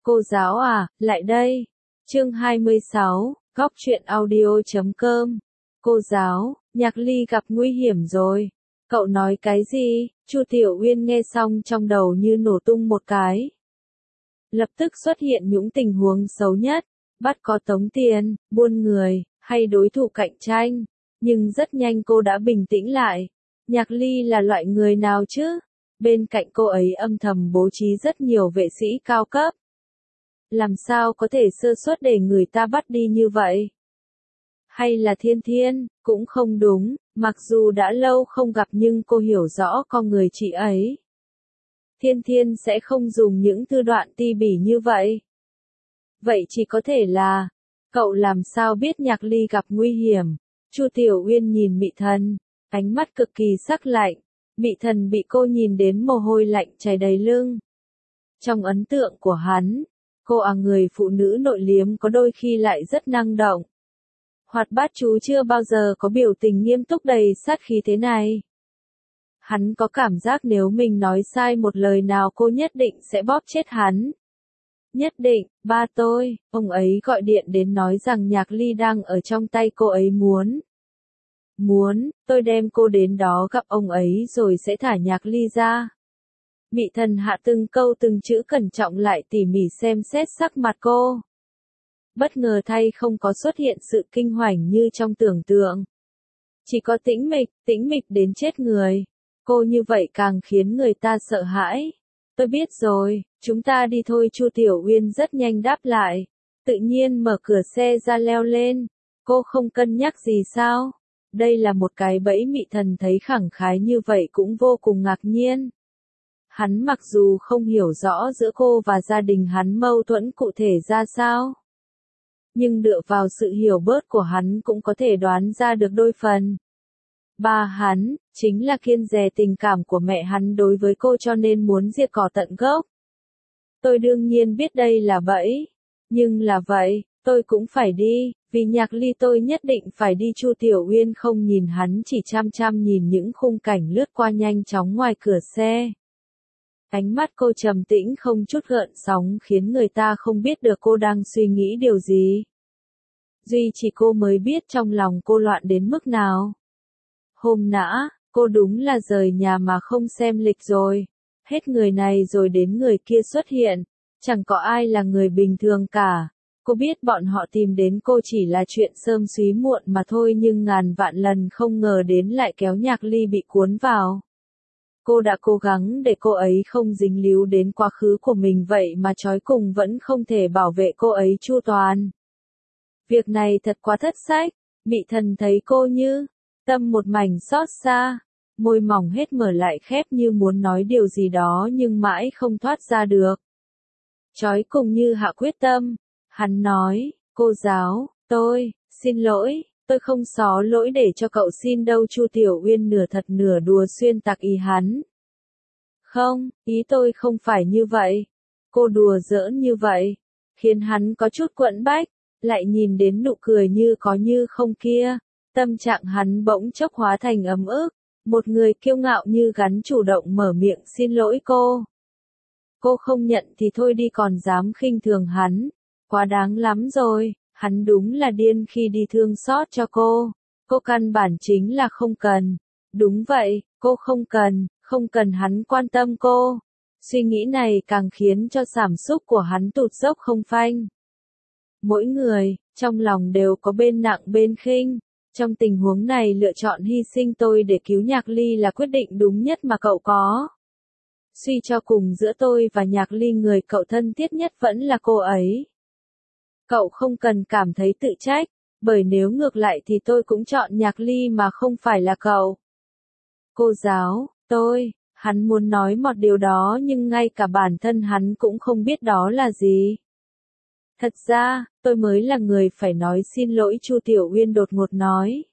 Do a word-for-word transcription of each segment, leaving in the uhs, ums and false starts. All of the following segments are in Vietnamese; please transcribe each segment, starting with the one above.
Cô giáo à, lại đây. Chương hai mươi sáu, góc truyện audio chấm com. Cô giáo, Nhạc Ly gặp nguy hiểm rồi. Cậu nói cái gì? Chu Tiểu Uyên nghe xong trong đầu như nổ tung một cái. Lập tức xuất hiện những tình huống xấu nhất, bắt có tống tiền, buôn người, hay đối thủ cạnh tranh. Nhưng rất nhanh cô đã bình tĩnh lại. Nhạc Ly là loại người nào chứ? Bên cạnh cô ấy âm thầm bố trí rất nhiều vệ sĩ cao cấp. Làm sao có thể sơ suất để người ta bắt đi như vậy? Hay là Thiên Thiên? Cũng không đúng, mặc dù đã lâu không gặp nhưng cô hiểu rõ con người chị ấy. Thiên Thiên sẽ không dùng những tư đoạn ti bỉ như vậy. Vậy chỉ có thể là, cậu làm sao biết Nhạc Ly gặp nguy hiểm? Chu Tiểu Uyên nhìn Mị Thần, ánh mắt cực kỳ sắc lạnh. Mị Thần bị cô nhìn đến mồ hôi lạnh chảy đầy lưng. Trong ấn tượng của hắn, cô là người phụ nữ nội liếm có đôi khi lại rất năng động. Hoạt bát, chú chưa bao giờ có biểu tình nghiêm túc đầy sát khí thế này. Hắn có cảm giác nếu mình nói sai một lời nào cô nhất định sẽ bóp chết hắn. Nhất định, ba tôi, ông ấy gọi điện đến nói rằng Nhạc Ly đang ở trong tay cô ấy muốn. Muốn, tôi đem cô đến đó gặp ông ấy rồi sẽ thả Nhạc Ly ra. Mị Thần hạ từng câu từng chữ cẩn trọng lại tỉ mỉ xem xét sắc mặt cô. Bất ngờ thay không có xuất hiện sự kinh hoàng như trong tưởng tượng. Chỉ có tĩnh mịch, tĩnh mịch đến chết người. Cô như vậy càng khiến người ta sợ hãi. Tôi biết rồi, chúng ta đi thôi. Chu Tiểu Uyên rất nhanh đáp lại. Tự nhiên mở cửa xe ra leo lên. Cô không cân nhắc gì sao? Đây là một cái bẫy. Mị Thần thấy khẳng khái như vậy cũng vô cùng ngạc nhiên. Hắn mặc dù không hiểu rõ giữa cô và gia đình hắn mâu thuẫn cụ thể ra sao. Nhưng dựa vào sự hiểu bớt của hắn cũng có thể đoán ra được đôi phần. Ba hắn, chính là kiêng dè tình cảm của mẹ hắn đối với cô cho nên muốn diệt cỏ tận gốc. Tôi đương nhiên biết đây là bẫy. Nhưng là vậy, tôi cũng phải đi, vì Nhạc Ly tôi nhất định phải đi. Chu Tiểu Uyên không nhìn hắn, chỉ chăm chăm nhìn những khung cảnh lướt qua nhanh chóng ngoài cửa xe. Ánh mắt cô trầm tĩnh không chút gợn sóng khiến người ta không biết được cô đang suy nghĩ điều gì. Duy chỉ cô mới biết trong lòng cô loạn đến mức nào. Hôm nã, cô đúng là rời nhà mà không xem lịch rồi. Hết người này rồi đến người kia xuất hiện. Chẳng có ai là người bình thường cả. Cô biết bọn họ tìm đến cô chỉ là chuyện sớm súy muộn mà thôi, nhưng ngàn vạn lần không ngờ đến lại kéo Nhạc Ly bị cuốn vào. Cô đã cố gắng để cô ấy không dính líu đến quá khứ của mình, vậy mà trói cùng vẫn không thể bảo vệ cô ấy chu toàn. Việc này thật quá thất sách. Mị Thần thấy cô như tâm một mảnh xót xa, môi mỏng hết mở lại khép như muốn nói điều gì đó nhưng mãi không thoát ra được. Trói cùng như hạ quyết tâm, hắn nói, cô giáo, tôi, xin lỗi, tôi không xó lỗi để cho cậu xin đâu. Chu Tiểu Uyên nửa thật nửa đùa xuyên tạc ý hắn. Không, ý tôi không phải như vậy. Cô đùa giỡn như vậy, khiến hắn có chút quẫn bách, lại nhìn đến nụ cười như có như không kia. Tâm trạng hắn bỗng chốc hóa thành ấm ức, một người kiêu ngạo như gắn chủ động mở miệng xin lỗi cô. Cô không nhận thì thôi đi còn dám khinh thường hắn, quá đáng lắm rồi, hắn đúng là điên khi đi thương xót cho cô. Cô căn bản chính là không cần. Đúng vậy, cô không cần, không cần hắn quan tâm cô. Suy nghĩ này càng khiến cho cảm xúc của hắn tụt dốc không phanh. Mỗi người, trong lòng đều có bên nặng bên khinh. Trong tình huống này lựa chọn hy sinh tôi để cứu Nhạc Ly là quyết định đúng nhất mà cậu có. Suy cho cùng giữa tôi và Nhạc Ly người cậu thân thiết nhất vẫn là cô ấy. Cậu không cần cảm thấy tự trách, bởi nếu ngược lại thì tôi cũng chọn Nhạc Ly mà không phải là cậu. Cô giáo, tôi, hắn muốn nói một điều đó nhưng ngay cả bản thân hắn cũng không biết đó là gì. Thật ra, tôi mới là người phải nói xin lỗi. Chu Tiểu Uyên đột ngột nói.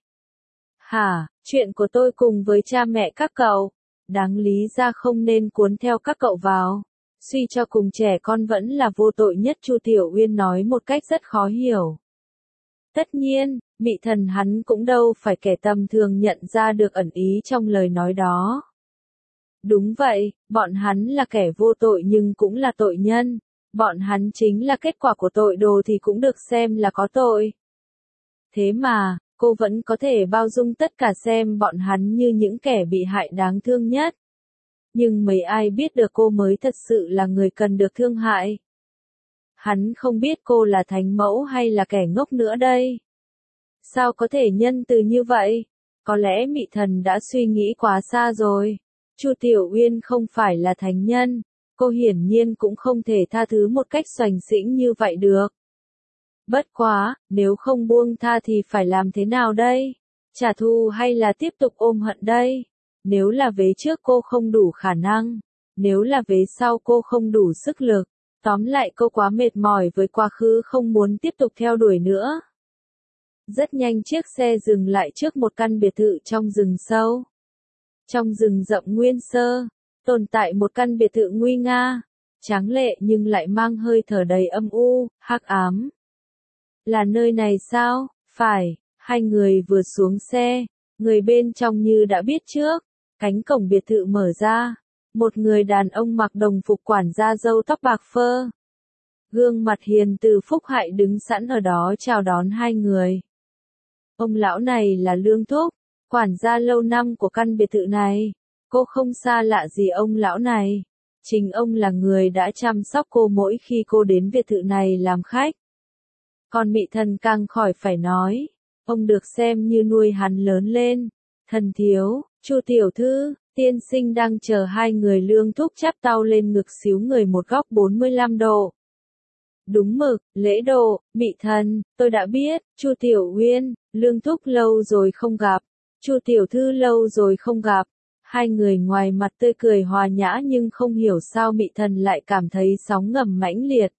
Hả, chuyện của tôi cùng với cha mẹ các cậu, đáng lý ra không nên cuốn theo các cậu vào. Suy cho cùng trẻ con vẫn là vô tội nhất. Chu Tiểu Uyên nói một cách rất khó hiểu. Tất nhiên, Mị Thần hắn cũng đâu phải kẻ tầm thường nhận ra được ẩn ý trong lời nói đó. Đúng vậy, bọn hắn là kẻ vô tội nhưng cũng là tội nhân. Bọn hắn chính là kết quả của tội đồ thì cũng được xem là có tội. Thế mà, cô vẫn có thể bao dung tất cả xem bọn hắn như những kẻ bị hại đáng thương nhất. Nhưng mấy ai biết được cô mới thật sự là người cần được thương hại. Hắn không biết cô là thánh mẫu hay là kẻ ngốc nữa đây. Sao có thể nhân từ như vậy? Có lẽ Mị Thần đã suy nghĩ quá xa rồi. Chu Tiểu Uyên không phải là thánh nhân, cô hiển nhiên cũng không thể tha thứ một cách xoành xĩnh như vậy được. Bất quá, nếu không buông tha thì phải làm thế nào đây? Trả thù hay là tiếp tục ôm hận đây? Nếu là vế trước cô không đủ khả năng, nếu là vế sau cô không đủ sức lực, tóm lại cô quá mệt mỏi với quá khứ không muốn tiếp tục theo đuổi nữa. Rất nhanh chiếc xe dừng lại trước một căn biệt thự trong rừng sâu. Trong rừng rậm nguyên sơ, tồn tại một căn biệt thự nguy nga, tráng lệ nhưng lại mang hơi thở đầy âm u, hắc ám. Là nơi này sao? Phải, hai người vừa xuống xe, người bên trong như đã biết trước, cánh cổng biệt thự mở ra, một người đàn ông mặc đồng phục quản gia râu tóc bạc phơ. Gương mặt hiền từ phúc hại đứng sẵn ở đó chào đón hai người. Ông lão này là Lương Thúc, quản gia lâu năm của căn biệt thự này. Cô không xa lạ gì ông lão này. Chính ông là người đã chăm sóc cô mỗi khi cô đến biệt thự này làm khách. Còn Mị Thần càng khỏi phải nói, ông được xem như nuôi hắn lớn lên. Thần thiếu, Chu tiểu thư, tiên sinh đang chờ hai người. Lương Thúc chắp tay lên ngực xíu người một góc bốn mươi lăm độ. Đúng mực, lễ độ, Mị Thần, tôi đã biết. Chu Tiểu Uyên, Lương Thúc lâu rồi không gặp. Chu tiểu thư lâu rồi không gặp. Hai người ngoài mặt tươi cười hòa nhã nhưng không hiểu sao Mị Thần lại cảm thấy sóng ngầm mãnh liệt.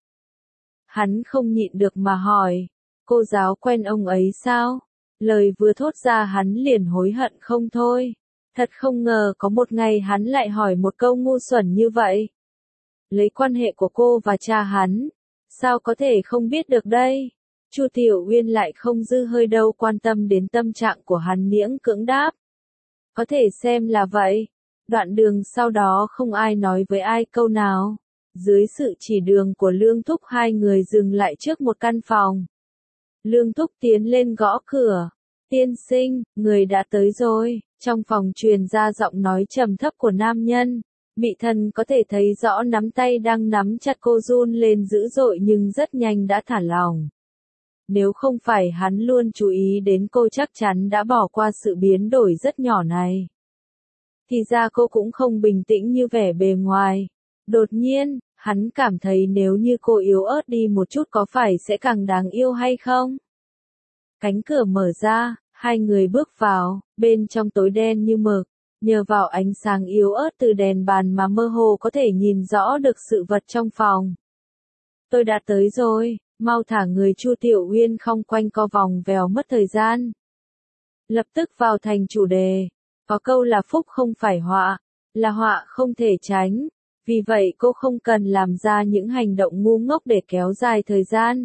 Hắn không nhịn được mà hỏi, cô giáo quen ông ấy sao? Lời vừa thốt ra hắn liền hối hận không thôi. Thật không ngờ có một ngày hắn lại hỏi một câu ngu xuẩn như vậy. Lấy quan hệ của cô và cha hắn, sao có thể không biết được đây? Chu Tiểu Uyên lại không dư hơi đâu quan tâm đến tâm trạng của hắn, miễn cưỡng đáp. Có thể xem là vậy. Đoạn đường sau đó không ai nói với ai câu nào. Dưới sự chỉ đường của Lương Thúc hai người dừng lại trước một căn phòng. Lương Thúc tiến lên gõ cửa. Tiên sinh, người đã tới rồi. Trong phòng truyền ra giọng nói trầm thấp của nam nhân. Mị Thần có thể thấy rõ nắm tay đang nắm chặt cô run lên dữ dội nhưng rất nhanh đã thả lỏng. Nếu không phải hắn luôn chú ý đến cô chắc chắn đã bỏ qua sự biến đổi rất nhỏ này. Thì ra cô cũng không bình tĩnh như vẻ bề ngoài. Đột nhiên, hắn cảm thấy nếu như cô yếu ớt đi một chút có phải sẽ càng đáng yêu hay không? Cánh cửa mở ra, hai người bước vào, bên trong tối đen như mực, nhờ vào ánh sáng yếu ớt từ đèn bàn mà mơ hồ có thể nhìn rõ được sự vật trong phòng. Tôi đã tới rồi, mau thả người. Chu Tiểu Uyên không quanh co vòng vèo mất thời gian. Lập tức vào thành chủ đề, có câu là phúc không phải họa, là họa không thể tránh. Vì vậy cô không cần làm ra những hành động ngu ngốc để kéo dài thời gian.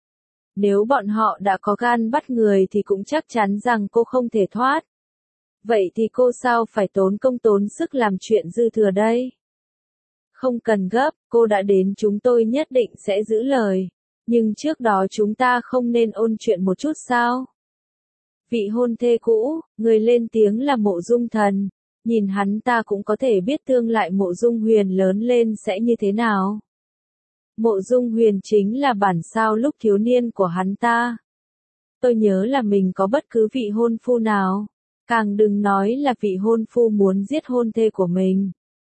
Nếu bọn họ đã có gan bắt người thì cũng chắc chắn rằng cô không thể thoát. Vậy thì cô sao phải tốn công tốn sức làm chuyện dư thừa đây? Không cần gấp, cô đã đến chúng tôi nhất định sẽ giữ lời. Nhưng trước đó chúng ta không nên ôn chuyện một chút sao? Vị hôn thê cũ, người lên tiếng là Mộ Dung Thần. Nhìn hắn ta cũng có thể biết tương lai Mộ Dung Huyền lớn lên sẽ như thế nào. Mộ Dung Huyền chính là bản sao lúc thiếu niên của hắn ta. Tôi nhớ là mình có bất cứ vị hôn phu nào. Càng đừng nói là vị hôn phu muốn giết hôn thê của mình.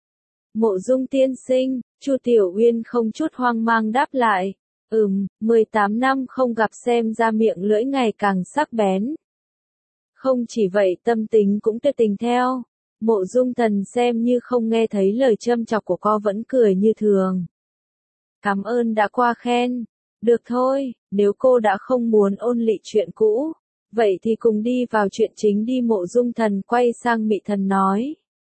Mộ Dung tiên sinh, Chu Tiểu Uyên không chút hoang mang đáp lại. Ừm, mười tám năm không gặp xem ra miệng lưỡi ngày càng sắc bén. Không chỉ vậy tâm tính cũng tuyệt tình theo. Mộ Dung Thần xem như không nghe thấy lời châm chọc của cô vẫn cười như thường. Cảm ơn đã qua khen. Được thôi, nếu cô đã không muốn ôn lị chuyện cũ, vậy thì cùng đi vào chuyện chính đi. Mộ Dung Thần quay sang Mị Thần nói.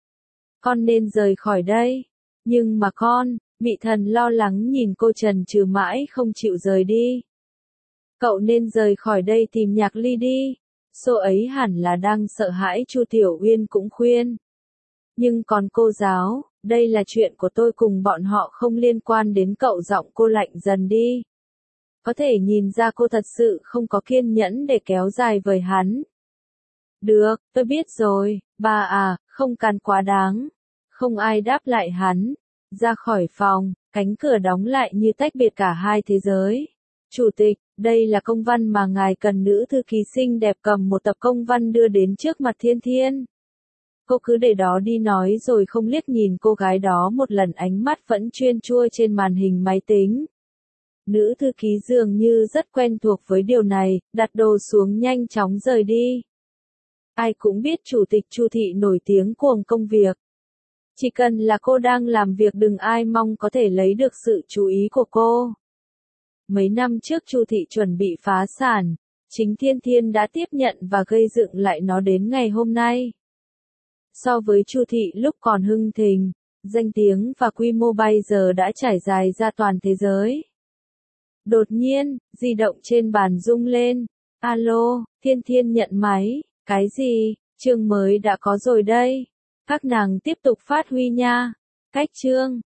Con nên rời khỏi đây. Nhưng mà con, Mị Thần lo lắng nhìn cô chần chừ mãi không chịu rời đi. Cậu nên rời khỏi đây tìm Nhạc Ly đi. Cô ấy hẳn là đang sợ hãi. Chu Tiểu Uyên cũng khuyên. Nhưng còn cô giáo, Đây là chuyện của tôi cùng bọn họ không liên quan đến cậu. Giọng cô lạnh dần đi. Có thể nhìn ra cô thật sự không có kiên nhẫn để kéo dài với hắn. Được, tôi biết rồi, bà à, không can quá đáng. Không ai đáp lại hắn. Ra khỏi phòng, cánh cửa đóng lại như tách biệt cả hai thế giới. Chủ tịch, đây là công văn mà ngài cần. Nữ thư ký xinh đẹp cầm một tập công văn đưa đến trước mặt Thiên Thiên. Cô cứ để đó đi, nói rồi không liếc nhìn cô gái đó một lần, ánh mắt vẫn chuyên chua trên màn hình máy tính. Nữ thư ký dường như rất quen thuộc với điều này, đặt đồ xuống nhanh chóng rời đi. Ai cũng biết chủ tịch Chu Thị nổi tiếng cuồng công việc. Chỉ cần là cô đang làm việc đừng ai mong có thể lấy được sự chú ý của cô. Mấy năm trước Chu Thị chuẩn bị phá sản, chính Thiên Thiên đã tiếp nhận và gây dựng lại nó đến ngày hôm nay. So với Chu Thị lúc còn hưng thịnh, danh tiếng và quy mô bây giờ đã trải dài ra toàn thế giới. Đột nhiên, di động trên bàn rung lên. Alo, Thiên Thiên nhận máy. Cái gì? Chương mới đã có rồi đây. Các nàng tiếp tục phát huy nha. Cách chương.